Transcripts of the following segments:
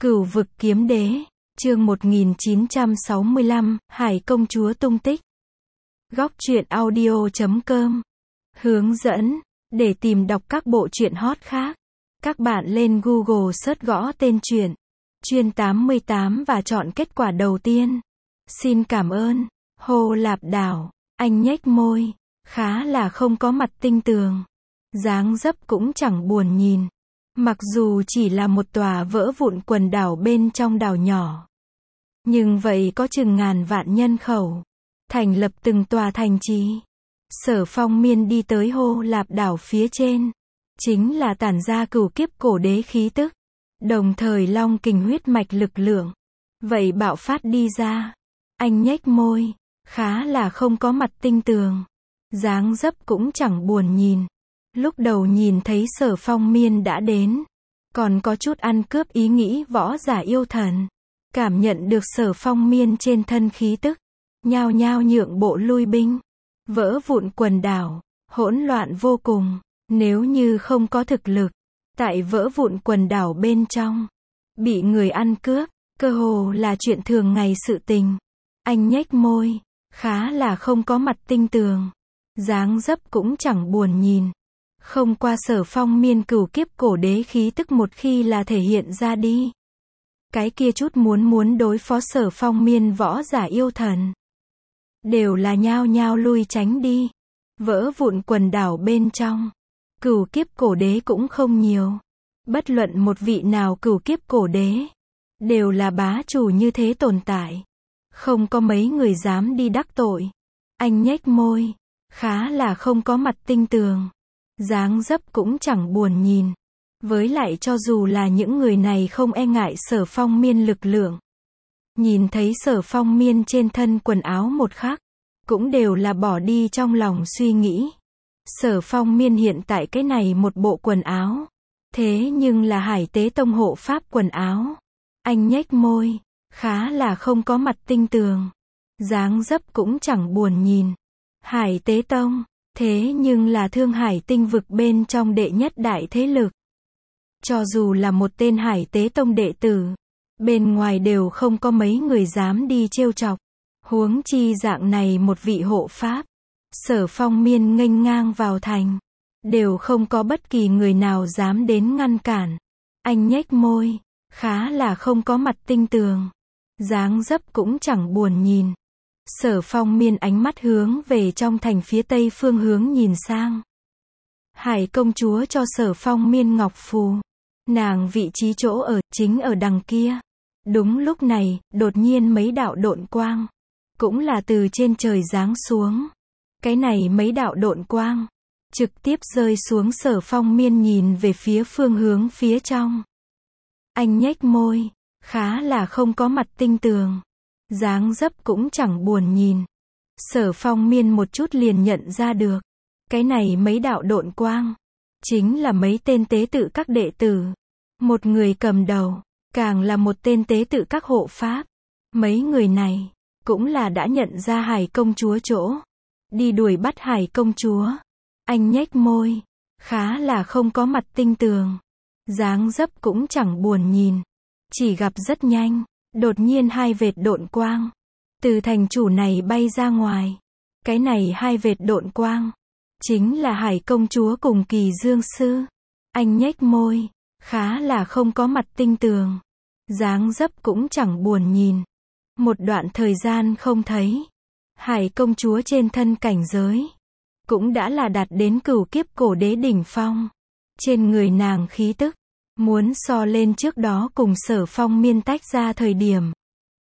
Cửu vực kiếm đế, chương 1965, Hải công chúa tung tích. Góc truyện audio.com. Hướng dẫn, để tìm đọc các bộ truyện hot khác, các bạn lên Google search gõ tên truyện, Chuyên 88 và chọn kết quả đầu tiên. Xin cảm ơn. Hồ Lạp Đảo, anh nhếch môi, khá là không có mặt tinh tường. Dáng dấp cũng chẳng buồn nhìn. Mặc dù chỉ là một tòa vỡ vụn quần đảo bên trong đảo nhỏ, nhưng vậy có chừng ngàn vạn nhân khẩu, thành lập từng tòa thành trì. Sở Phong Miên đi tới Hồ Lạp Đảo phía trên, chính là tản ra cửu kiếp cổ đế khí tức, đồng thời long kình huyết mạch lực lượng, vậy bạo phát đi ra. Anh nhếch môi, khá là không có mặt tinh tường, dáng dấp cũng chẳng buồn nhìn. Lúc đầu nhìn thấy Sở Phong Miên đã đến, còn có chút ăn cướp ý nghĩ võ giả yêu thần. Cảm nhận được Sở Phong Miên trên thân khí tức, nhao nhao nhượng bộ lui binh. Vỡ vụn quần đảo, hỗn loạn vô cùng. Nếu như không có thực lực, tại vỡ vụn quần đảo bên trong, bị người ăn cướp, cơ hồ là chuyện thường ngày sự tình. Anh nhếch môi, khá là không có mặt tinh tường, dáng dấp cũng chẳng buồn nhìn. Không qua Sở Phong Miên cửu kiếp cổ đế khí tức một khi là thể hiện ra đi, cái kia chút muốn đối phó Sở Phong Miên võ giả yêu thần, đều là nhao nhao lui tránh đi. Vỡ vụn quần đảo bên trong, cửu kiếp cổ đế cũng không nhiều. Bất luận một vị nào cửu kiếp cổ đế, đều là bá chủ như thế tồn tại. Không có mấy người dám đi đắc tội. Anh nhếch môi, khá là không có mặt tinh tường, dáng dấp cũng chẳng buồn nhìn. Với lại cho dù là những người này không e ngại Sở Phong Miên lực lượng, nhìn thấy Sở Phong Miên trên thân quần áo một khắc, cũng đều là bỏ đi trong lòng suy nghĩ. Sở Phong Miên hiện tại cái này một bộ quần áo, thế nhưng là Hải Tế Tông hộ pháp quần áo. Anh nhếch môi, khá là không có mặt tinh tường, dáng dấp cũng chẳng buồn nhìn. Hải Tế Tông, thế nhưng là Thương Hải tinh vực bên trong đệ nhất đại thế lực. Cho dù là một tên Hải Tế Tông đệ tử, bên ngoài đều không có mấy người dám đi trêu chọc. Huống chi dạng này một vị hộ pháp. Sở Phong Miên nghênh ngang vào thành, đều không có bất kỳ người nào dám đến ngăn cản. Anh nhếch môi, khá là không có mặt tinh tường, dáng dấp cũng chẳng buồn nhìn. Sở Phong Miên ánh mắt hướng về trong thành phía tây phương hướng nhìn sang. Hải công chúa cho Sở Phong Miên ngọc phù, nàng vị trí chỗ ở chính ở đằng kia. Đúng lúc này, đột nhiên mấy đạo độn quang, cũng là từ trên trời giáng xuống. Cái này mấy đạo độn quang, trực tiếp rơi xuống. Sở Phong Miên nhìn về phía phương hướng phía trong. Anh nhếch môi, khá là không có mặt tinh tường, dáng dấp cũng chẳng buồn nhìn. Sở Phong Miên một chút liền nhận ra được, cái này mấy đạo độn quang, chính là mấy tên tế tự các đệ tử. Một người cầm đầu, càng là một tên tế tự các hộ pháp. Mấy người này, cũng là đã nhận ra Hải công chúa chỗ, đi đuổi bắt Hải công chúa. Anh nhếch môi, khá là không có mặt tinh tường, dáng dấp cũng chẳng buồn nhìn. Chỉ gặp rất nhanh, đột nhiên hai vệt độn quang, từ thành chủ này bay ra ngoài. Cái này hai vệt độn quang, chính là Hải công chúa cùng Kỳ Dương sư. Anh nhếch môi, khá là không có mặt tinh tường, dáng dấp cũng chẳng buồn nhìn. Một đoạn thời gian không thấy, Hải công chúa trên thân cảnh giới, cũng đã là đạt đến cửu kiếp cổ đế đỉnh phong. Trên người nàng khí tức, muốn so lên trước đó cùng Sở Phong Miên tách ra thời điểm,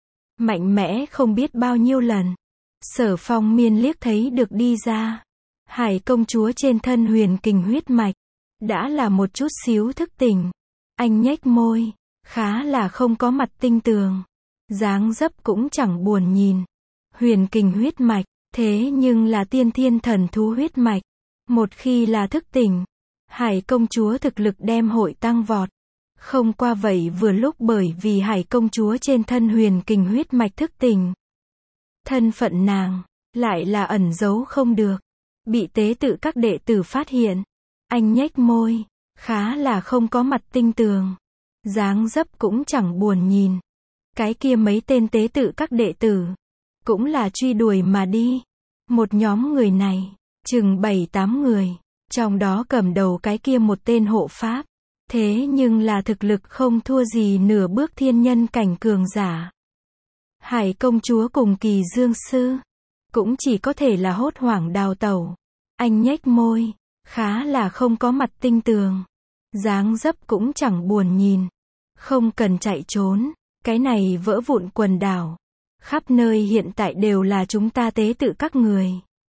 mạnh mẽ không biết bao nhiêu lần. Sở Phong Miên liếc thấy được đi ra, Hải công chúa trên thân huyền kình huyết mạch, đã là một chút xíu thức tỉnh. Anh nhếch môi, khá là không có mặt tinh tường, dáng dấp cũng chẳng buồn nhìn. Huyền kình huyết mạch, thế nhưng là tiên thiên thần thú huyết mạch. Một khi là thức tỉnh, Hải công chúa thực lực đem hội tăng vọt. Không qua vậy vừa lúc bởi vì Hải công chúa trên thân huyền kình huyết mạch thức tỉnh, thân phận nàng, lại là ẩn giấu không được, bị tế tự các đệ tử phát hiện. Anh nhếch môi, khá là không có mặt tinh tường, dáng dấp cũng chẳng buồn nhìn. Cái kia mấy tên tế tự các đệ tử, cũng là truy đuổi mà đi. Một nhóm người này, chừng 7-8 người, trong đó cầm đầu cái kia một tên hộ pháp. Thế nhưng là thực lực không thua gì nửa bước thiên nhân cảnh cường giả. Hải công chúa cùng Kỳ Dương sư, cũng chỉ có thể là hốt hoảng đào tẩu. Anh nhếch môi, khá là không có mặt tinh tường. Dáng dấp cũng chẳng buồn nhìn. Không cần chạy trốn, cái này vỡ vụn quần đảo. Khắp nơi hiện tại đều là chúng ta tế tự các người.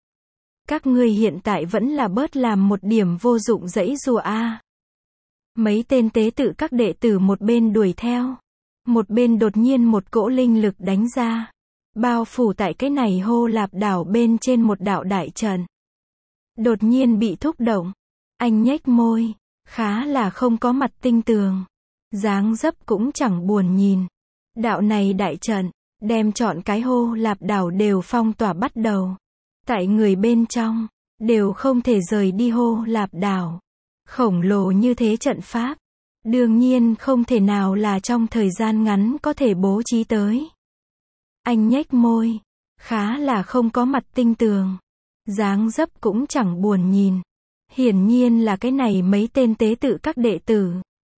Các ngươi hiện tại vẫn là bớt làm một điểm vô dụng dãy rùa a. Mấy tên tế tự các đệ tử một bên đuổi theo, một bên đột nhiên một cỗ linh lực đánh ra, bao phủ tại cái này Hô Lạp đảo bên trên một đạo đại trận. Đột nhiên bị thúc động, anh nhếch môi, khá là không có mặt tinh tường, dáng dấp cũng chẳng buồn nhìn. Đạo này đại trận, đem trọn cái Hô Lạp đảo đều phong tỏa bắt đầu. Tại người bên trong, đều không thể rời đi Hô Lạp đảo. Khổng lồ như thế trận pháp, đương nhiên không thể nào là trong thời gian ngắn có thể bố trí tới. Anh nhếch môi, khá là không có mặt tinh tường, dáng dấp cũng chẳng buồn nhìn. Hiển nhiên là cái này mấy tên tế tự các đệ tử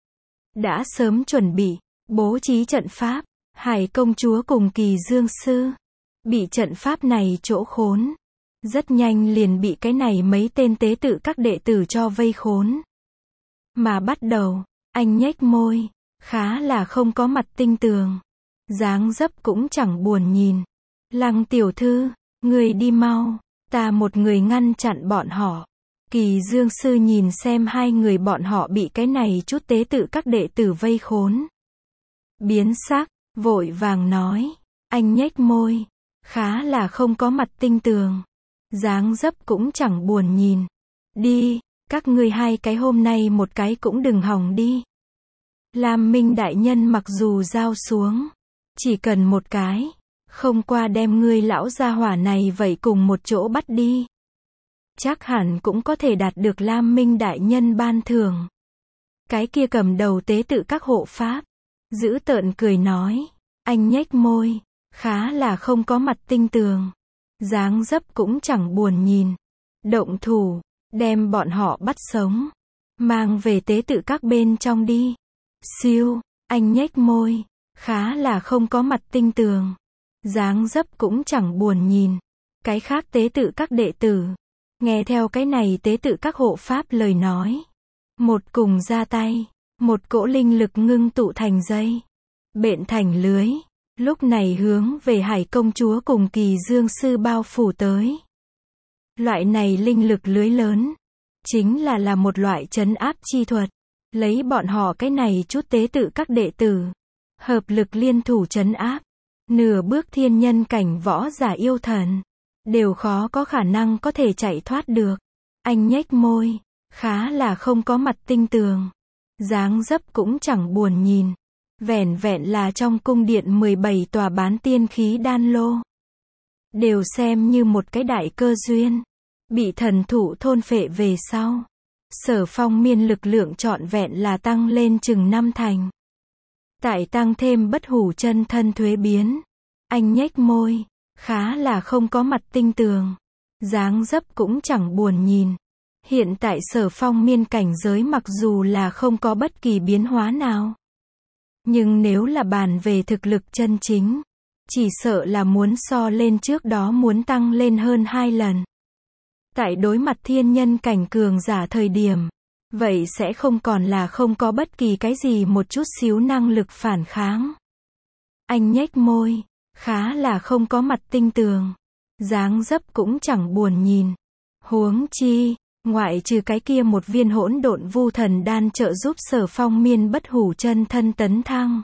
đã sớm chuẩn bị, bố trí trận pháp. Hải công chúa cùng Kỳ Dương sư, bị trận pháp này chỗ khốn. Rất nhanh liền bị cái này mấy tên tế tự các đệ tử cho vây khốn. Mà bắt đầu, anh nhếch môi, khá là không có mặt tinh tường. Dáng dấp cũng chẳng buồn nhìn. Lăng tiểu thư, người đi mau, ta một người ngăn chặn bọn họ. Kỳ Dương sư nhìn xem hai người bọn họ bị cái này chút tế tự các đệ tử vây khốn. Biến sắc, vội vàng nói, anh nhếch môi, khá là không có mặt tinh tường. Dáng dấp cũng chẳng buồn nhìn. Đi, các ngươi hai cái hôm nay một cái cũng đừng hòng đi. Lam Minh đại nhân mặc dù giao xuống, chỉ cần một cái, không qua đem ngươi lão gia hỏa này vậy cùng một chỗ bắt đi. Chắc hẳn cũng có thể đạt được Lam Minh đại nhân ban thưởng. Cái kia cầm đầu tế tự các hộ pháp, dữ tợn cười nói, anh nhếch môi, khá là không có mặt tinh tường. Dáng dấp cũng chẳng buồn nhìn. Động thủ, đem bọn họ bắt sống, mang về tế tự các bên trong đi. Siêu, anh nhếch môi, khá là không có mặt tinh tường. Dáng dấp cũng chẳng buồn nhìn. Cái khác tế tự các đệ tử, nghe theo cái này tế tự các hộ pháp lời nói. Một cùng ra tay, một cỗ linh lực ngưng tụ thành dây, bện thành lưới. Lúc này hướng về Hải công chúa cùng Kỳ Dương sư bao phủ tới. Loại này linh lực lưới lớn, chính là một loại trấn áp chi thuật. Lấy bọn họ cái này chút tế tự các đệ tử, hợp lực liên thủ trấn áp. Nửa bước thiên nhân cảnh võ giả yêu thần, đều khó có khả năng có thể chạy thoát được. Anh nhếch môi, khá là không có mặt tinh tường. Dáng dấp cũng chẳng buồn nhìn. Vẻn vẹn là trong cung điện 17 tòa bán tiên khí đan lô, đều xem như một cái đại cơ duyên. Bị thần thụ thôn phệ về sau, Sở Phong Miên lực lượng trọn vẹn là tăng lên chừng 5 thành. Tại tăng thêm bất hủ chân thân thuế biến. Anh nhếch môi, khá là không có mặt tinh tường. Dáng dấp cũng chẳng buồn nhìn. Hiện tại Sở Phong Miên cảnh giới mặc dù là không có bất kỳ biến hóa nào, nhưng nếu là bàn về thực lực chân chính, chỉ sợ là muốn so lên trước đó muốn tăng lên hơn 2 lần. Tại đối mặt thiên nhân cảnh cường giả thời điểm, vậy sẽ không còn là không có bất kỳ cái gì một chút xíu năng lực phản kháng. Anh nhếch môi, khá là không có mặt tinh tường. Dáng dấp cũng chẳng buồn nhìn. Huống chi, ngoại trừ cái kia một viên hỗn độn vu thần đan trợ giúp Sở Phong Miên bất hủ chân thân tấn thăng,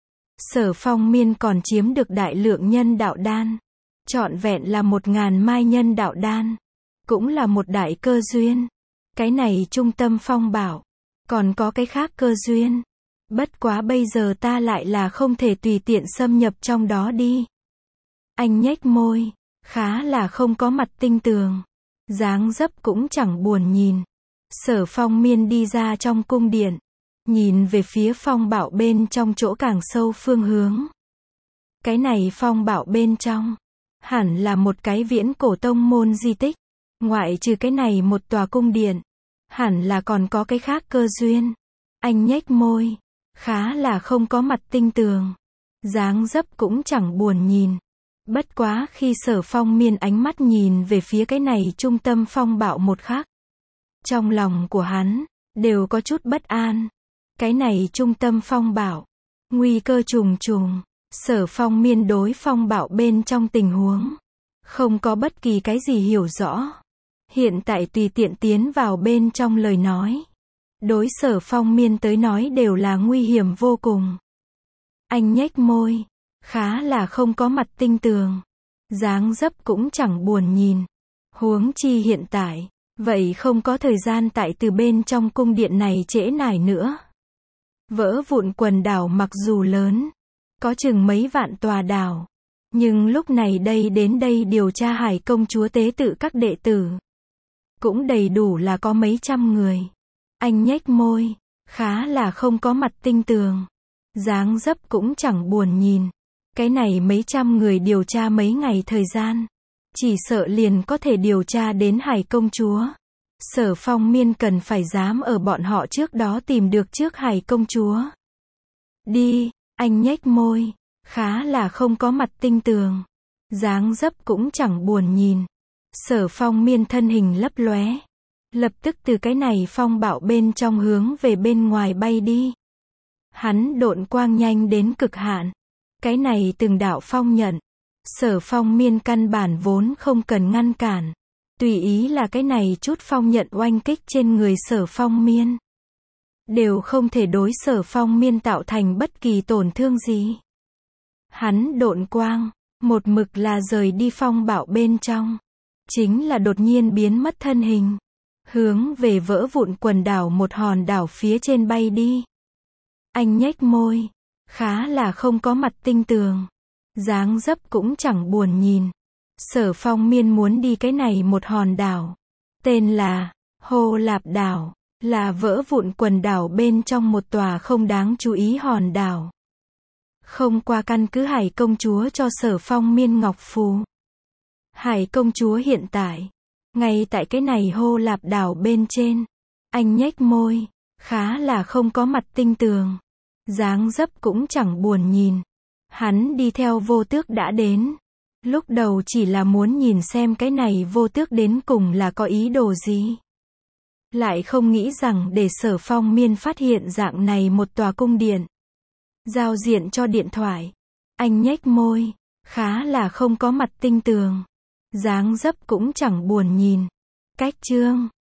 Sở Phong Miên còn chiếm được đại lượng nhân đạo đan. Trọn vẹn là 1000 mai nhân đạo đan. Cũng là một đại cơ duyên. Cái này trung tâm phong bảo. Còn có cái khác cơ duyên. Bất quá bây giờ ta lại là không thể tùy tiện xâm nhập trong đó đi. Anh nhếch môi, khá là không có mặt tinh tường. Dáng dấp cũng chẳng buồn nhìn. Sở Phong Miên đi ra trong cung điện, nhìn về phía phong bạo bên trong chỗ càng sâu phương hướng. Cái này phong bạo bên trong, hẳn là một cái viễn cổ tông môn di tích. Ngoại trừ cái này một tòa cung điện, hẳn là còn có cái khác cơ duyên. Anh nhếch môi, khá là không có mặt tinh tường. Dáng dấp cũng chẳng buồn nhìn. Bất quá khi Sở Phong Miên ánh mắt nhìn về phía cái này trung tâm phong bạo một khắc, trong lòng của hắn, đều có chút bất an. Cái này trung tâm phong bạo, nguy cơ trùng trùng. Sở Phong Miên đối phong bạo bên trong tình huống, không có bất kỳ cái gì hiểu rõ. Hiện tại tùy tiện tiến vào bên trong lời nói, đối Sở Phong Miên tới nói đều là nguy hiểm vô cùng. Anh nhếch môi, khá là không có mặt tinh tường. Dáng dấp cũng chẳng buồn nhìn. Huống chi hiện tại, vậy không có thời gian tại từ bên trong cung điện này trễ nải nữa. Vỡ vụn quần đảo mặc dù lớn, có chừng mấy vạn tòa đảo, nhưng lúc này đây đến đây điều tra Hải công chúa tế tự các đệ tử, cũng đầy đủ là có mấy trăm người. Anh nhếch môi, khá là không có mặt tinh tường. Dáng dấp cũng chẳng buồn nhìn. Cái này mấy trăm người điều tra mấy ngày thời gian, chỉ sợ liền có thể điều tra đến Hải công chúa. Sở Phong Miên cần phải dám ở bọn họ trước đó tìm được trước Hải công chúa. Đi, anh nhếch môi, khá là không có mặt tinh tường. Dáng dấp cũng chẳng buồn nhìn. Sở Phong Miên thân hình lấp lóe, lập tức từ cái này phong bạo bên trong hướng về bên ngoài bay đi. Hắn độn quang nhanh đến cực hạn. Cái này từng đạo phong nhận, Sở Phong Miên căn bản vốn không cần ngăn cản. Tùy ý là cái này chút phong nhận oanh kích trên người Sở Phong Miên, đều không thể đối Sở Phong Miên tạo thành bất kỳ tổn thương gì. Hắn độn quang, một mực là rời đi phong bạo bên trong. Chính là đột nhiên biến mất thân hình, hướng về vỡ vụn quần đảo một hòn đảo phía trên bay đi. Anh nhếch môi, khá là không có mặt tinh tường. Dáng dấp cũng chẳng buồn nhìn. Sở Phong Miên muốn đi cái này một hòn đảo, tên là Hồ Lạp đảo, là vỡ vụn quần đảo bên trong một tòa không đáng chú ý hòn đảo. Không qua căn cứ Hải công chúa cho Sở Phong Miên ngọc phù. Hải công chúa hiện tại, ngay tại cái này Hồ Lạp đảo bên trên. Anh nhếch môi, khá là không có mặt tinh tường. Dáng dấp cũng chẳng buồn nhìn. Hắn đi theo Vô Tước đã đến. Lúc đầu chỉ là muốn nhìn xem cái này Vô Tước đến cùng là có ý đồ gì. Lại không nghĩ rằng để Sở Phong Miên phát hiện dạng này một tòa cung điện, giao diện cho điện thoại. Anh nhếch môi, khá là không có mặt tinh tường. Dáng dấp cũng chẳng buồn nhìn. Cách chương